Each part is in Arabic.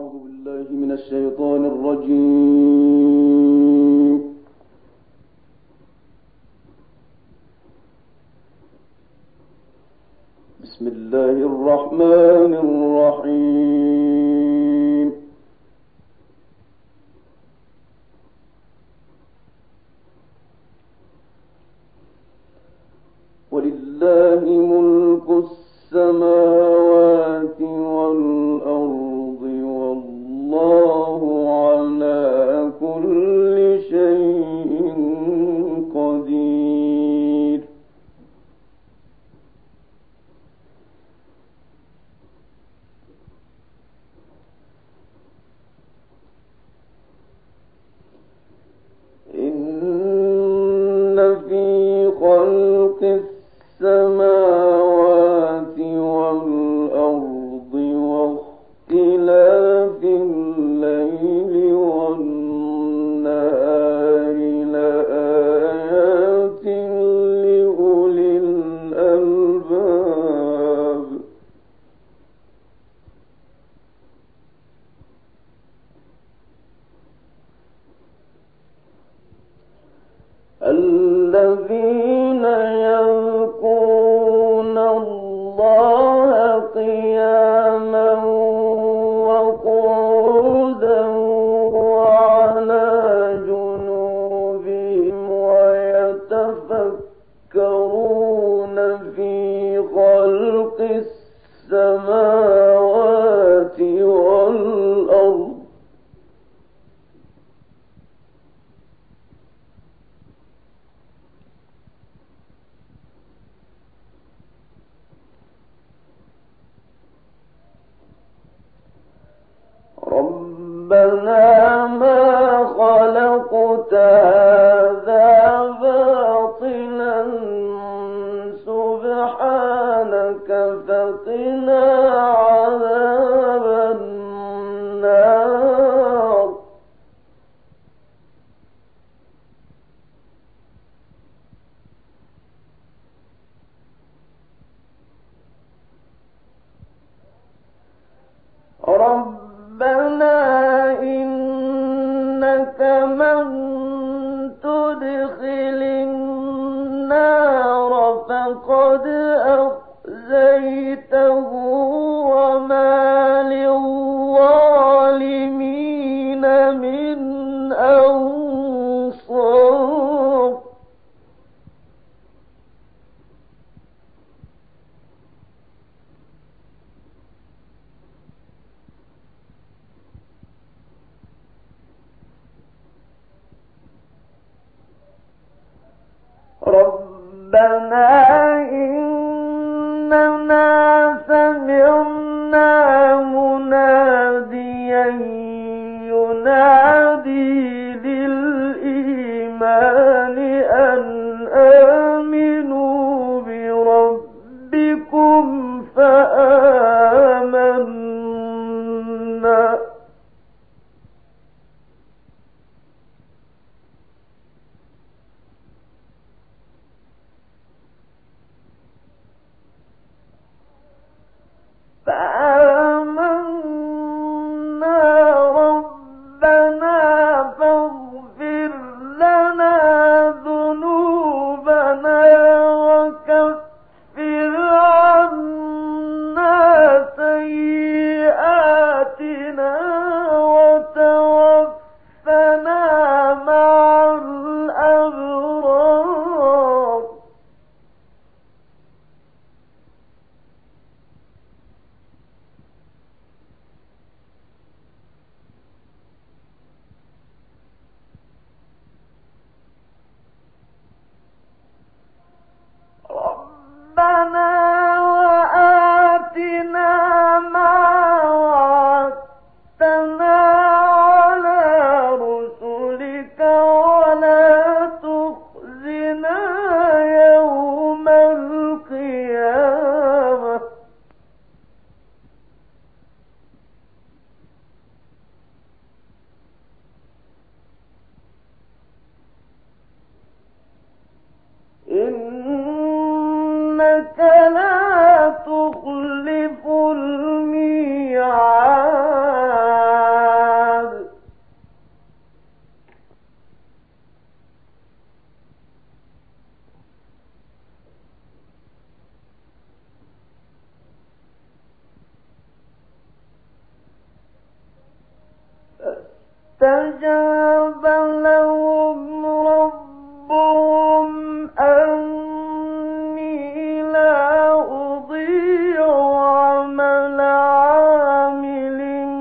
أعوذ بالله من الشيطان الرجيم. بسم الله الرحمن الرحيم. ولله ملك السماوات والأرض والله على كل شيء قدير. إن في خلق السماوات والأرض واختلاف الليل والنهار لآيات لأولي الألباب. الذين يذكرون الله قياما وقعودا وعلى جنوبهم ويتفكرون في خلق السماوات والأرض ربنا ما خلقت هذا باطلا سبحانك فقنا عذاب النار. ربنا إنك من تدخل النار فقد أخزيته وما للظالمين من أنصار. ربنا إننا سمعنا مناديا ينادي للإيمان أن آمنوا بربكم فآمنا. فاستجاب لهم ربهم أني لا أضيع عمل عامل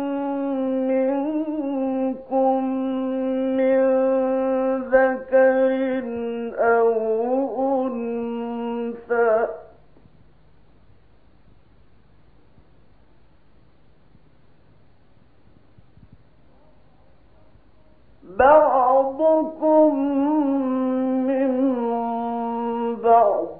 منكم من ذكر أو أنثى بعضكم من بعض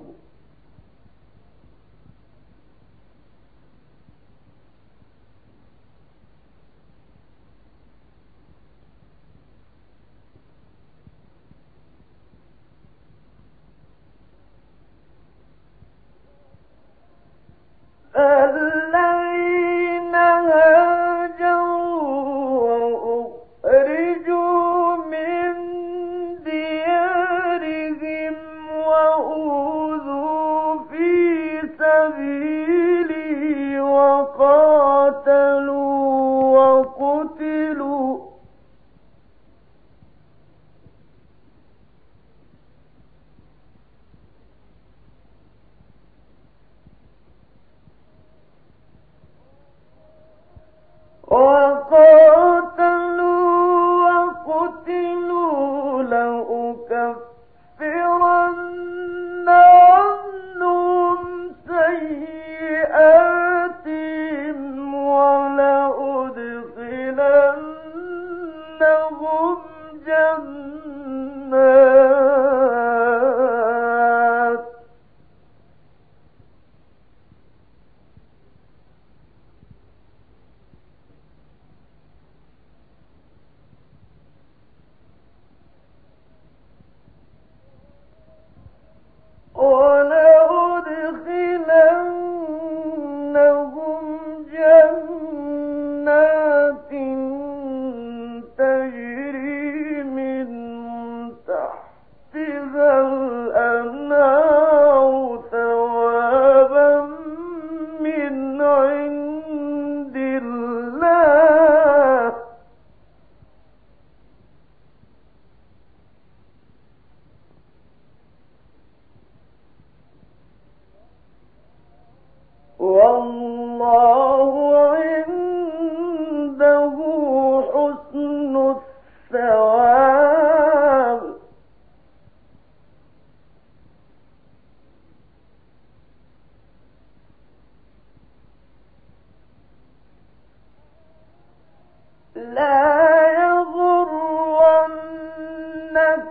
الذين هاجروا وأخرجوا من ديارهم وأوذوا في سبيلي وقاتلوا وقتلوا لأكفرن عنهم سيئاتهم ولأدخلنهم جنات تجري من تحتها الأنهار ثوابا من عند الله والله عنده حسن الثواب لا يغرنك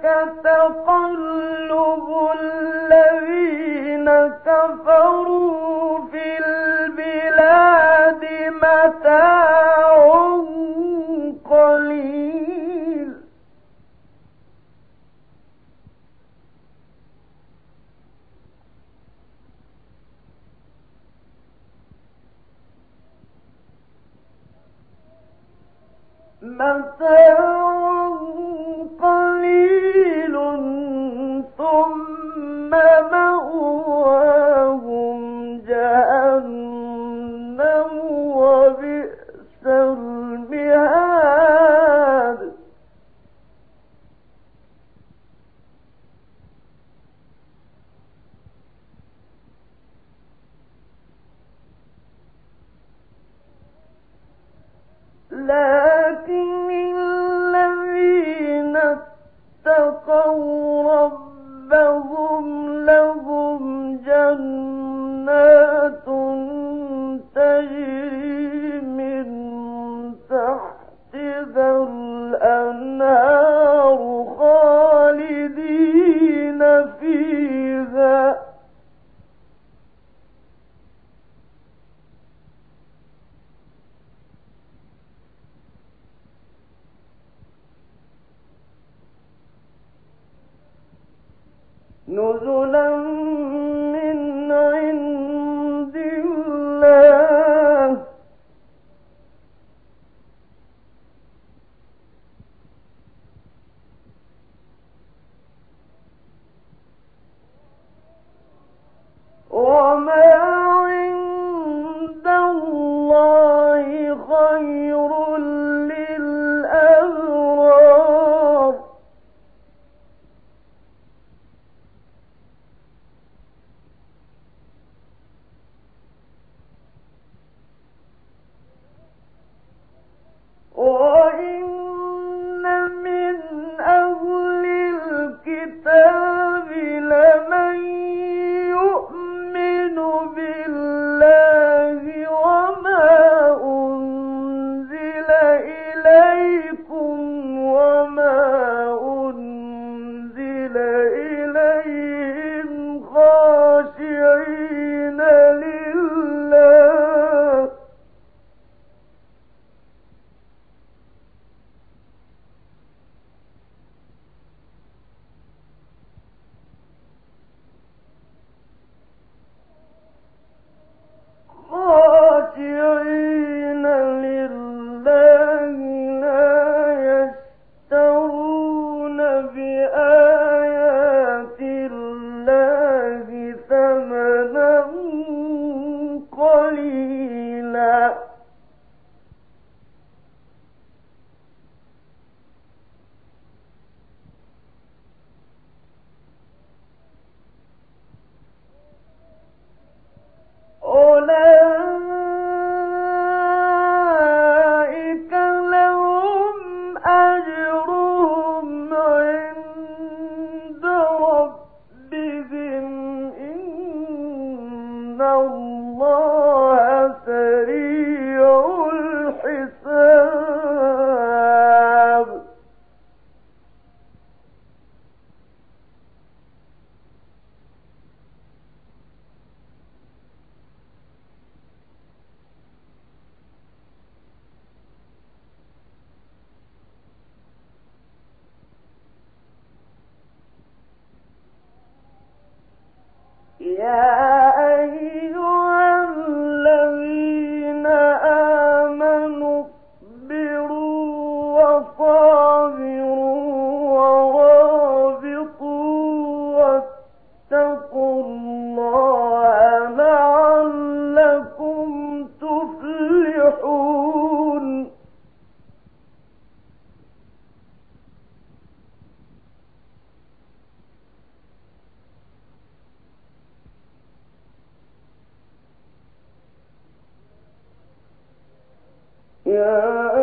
تقلب الذين كفروا في البلاد متاع قليل ثم مأواهم جهنم وبئس المهاد لكن الذين اتقوا ربهم لهم جنات تجري من تحتها الأنهار خالدين فيها نزلا من عند الله وما عند الله خير للأبرار يا